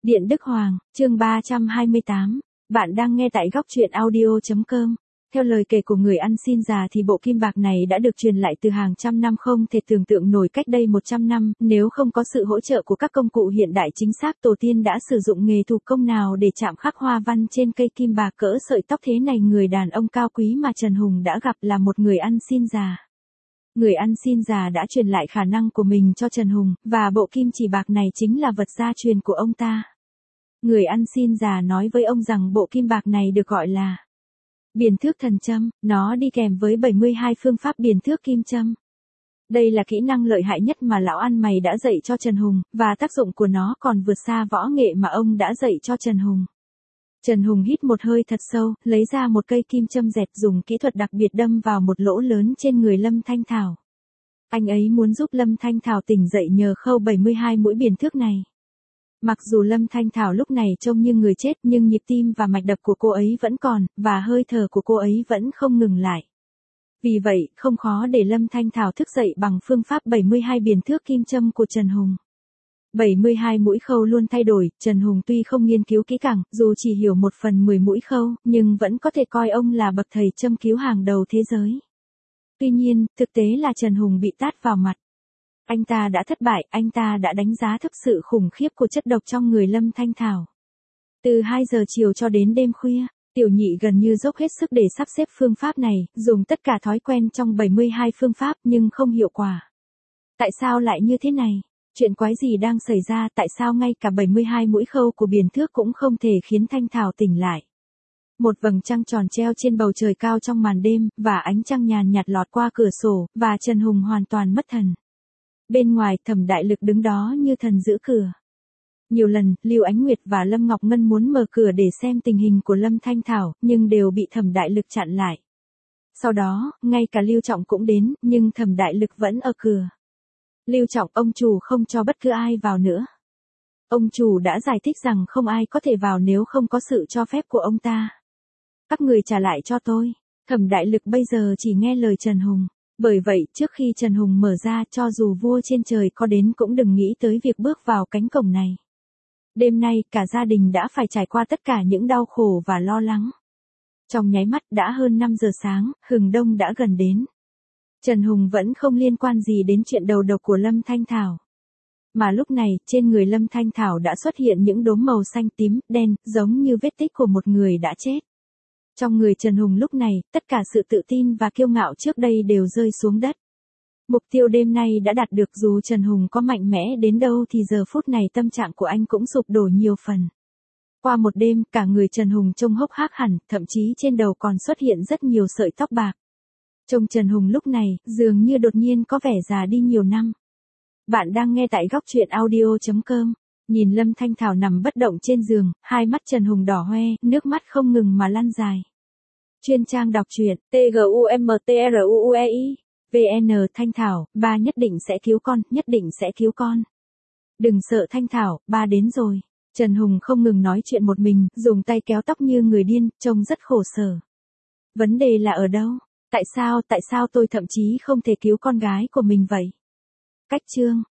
Điện Đức Hoàng, chương 328. Bạn đang nghe tại góc truyện audio.com. Theo lời kể của người ăn xin già thì bộ kim bạc này đã được truyền lại từ hàng trăm năm không thể tưởng tượng nổi cách đây 100 năm, nếu không có sự hỗ trợ của các công cụ hiện đại chính xác tổ tiên đã sử dụng nghề thủ công nào để chạm khắc hoa văn trên cây kim bạc cỡ sợi tóc thế này. Người đàn ông cao quý mà Trần Hùng đã gặp là một người ăn xin già. Người ăn xin già đã truyền lại khả năng của mình cho Trần Hùng, và bộ kim chỉ bạc này chính là vật gia truyền của ông ta. Người ăn xin già nói với ông rằng bộ kim bạc này được gọi là biền thước thần châm, nó đi kèm với 72 phương pháp biền thước kim châm. Đây là kỹ năng lợi hại nhất mà lão ăn mày đã dạy cho Trần Hùng, và tác dụng của nó còn vượt xa võ nghệ mà ông đã dạy cho Trần Hùng. Trần Hùng hít một hơi thật sâu, lấy ra một cây kim châm dẹt dùng kỹ thuật đặc biệt đâm vào một lỗ lớn trên người Lâm Thanh Thảo. Anh ấy muốn giúp Lâm Thanh Thảo tỉnh dậy nhờ khâu 72 mũi biền thước này. Mặc dù Lâm Thanh Thảo lúc này trông như người chết nhưng nhịp tim và mạch đập của cô ấy vẫn còn, và hơi thở của cô ấy vẫn không ngừng lại. Vì vậy, không khó để Lâm Thanh Thảo thức dậy bằng phương pháp 72 biền thước kim châm của Trần Hùng. 72 mũi khâu luôn thay đổi, Trần Hùng tuy không nghiên cứu kỹ càng, dù chỉ hiểu 1/10 mũi khâu, nhưng vẫn có thể coi ông là bậc thầy châm cứu hàng đầu thế giới. Tuy nhiên, thực tế là Trần Hùng bị tát vào mặt. Anh ta đã thất bại, anh ta đã đánh giá thấp sự khủng khiếp của chất độc trong người Lâm Thanh Thảo. Từ 2 giờ chiều cho đến đêm khuya, Tiểu Nhị gần như dốc hết sức để sắp xếp phương pháp này, dùng tất cả thói quen trong 72 phương pháp nhưng không hiệu quả. Tại sao lại như thế này? Chuyện quái gì đang xảy ra? Tại sao ngay cả 72 mũi khâu của biền thước cũng không thể khiến Thanh Thảo tỉnh lại? Một vầng trăng tròn treo trên bầu trời cao trong màn đêm, và ánh trăng nhàn nhạt lọt qua cửa sổ, và Trần Hùng hoàn toàn mất thần. Bên ngoài, Thẩm Đại Lực đứng đó như thần giữ cửa. Nhiều lần, Lưu Ánh Nguyệt và Lâm Ngọc Ngân muốn mở cửa để xem tình hình của Lâm Thanh Thảo, nhưng đều bị Thẩm Đại Lực chặn lại. Sau đó, ngay cả Lưu Trọng cũng đến, nhưng Thẩm Đại Lực vẫn ở cửa. Lưu Trọng, ông chủ không cho bất cứ ai vào nữa. Ông chủ đã giải thích rằng không ai có thể vào nếu không có sự cho phép của ông ta. Các người trả lại cho tôi. Thẩm Đại Lực bây giờ chỉ nghe lời Trần Hùng. Bởi vậy, trước khi Trần Hùng mở ra, cho dù vua trên trời có đến cũng đừng nghĩ tới việc bước vào cánh cổng này. Đêm nay, cả gia đình đã phải trải qua tất cả những đau khổ và lo lắng. Trong nháy mắt đã hơn 5 giờ sáng, hừng đông đã gần đến. Trần Hùng vẫn không liên quan gì đến chuyện đầu độc của Lâm Thanh Thảo. Mà lúc này, trên người Lâm Thanh Thảo đã xuất hiện những đốm màu xanh tím, đen, giống như vết tích của một người đã chết. Trong người Trần Hùng lúc này, tất cả sự tự tin và kiêu ngạo trước đây đều rơi xuống đất. Mục tiêu đêm nay đã đạt được, dù Trần Hùng có mạnh mẽ đến đâu thì giờ phút này tâm trạng của anh cũng sụp đổ nhiều phần. Qua một đêm, cả người Trần Hùng trông hốc hác hẳn, thậm chí trên đầu còn xuất hiện rất nhiều sợi tóc bạc. Trông Trần Hùng lúc này, dường như đột nhiên có vẻ già đi nhiều năm. Bạn đang nghe tại góc truyện audio.com. Nhìn Lâm Thanh Thảo nằm bất động trên giường, hai mắt Trần Hùng đỏ hoe, nước mắt không ngừng mà lăn dài. Chuyên trang đọc truyện, TGUMTRUUEI, VN. Thanh Thảo, ba nhất định sẽ cứu con, nhất định sẽ cứu con. Đừng sợ Thanh Thảo, ba đến rồi. Trần Hùng không ngừng nói chuyện một mình, dùng tay kéo tóc như người điên, trông rất khổ sở. Vấn đề là ở đâu? Tại sao tôi thậm chí không thể cứu con gái của mình vậy? Cách chương.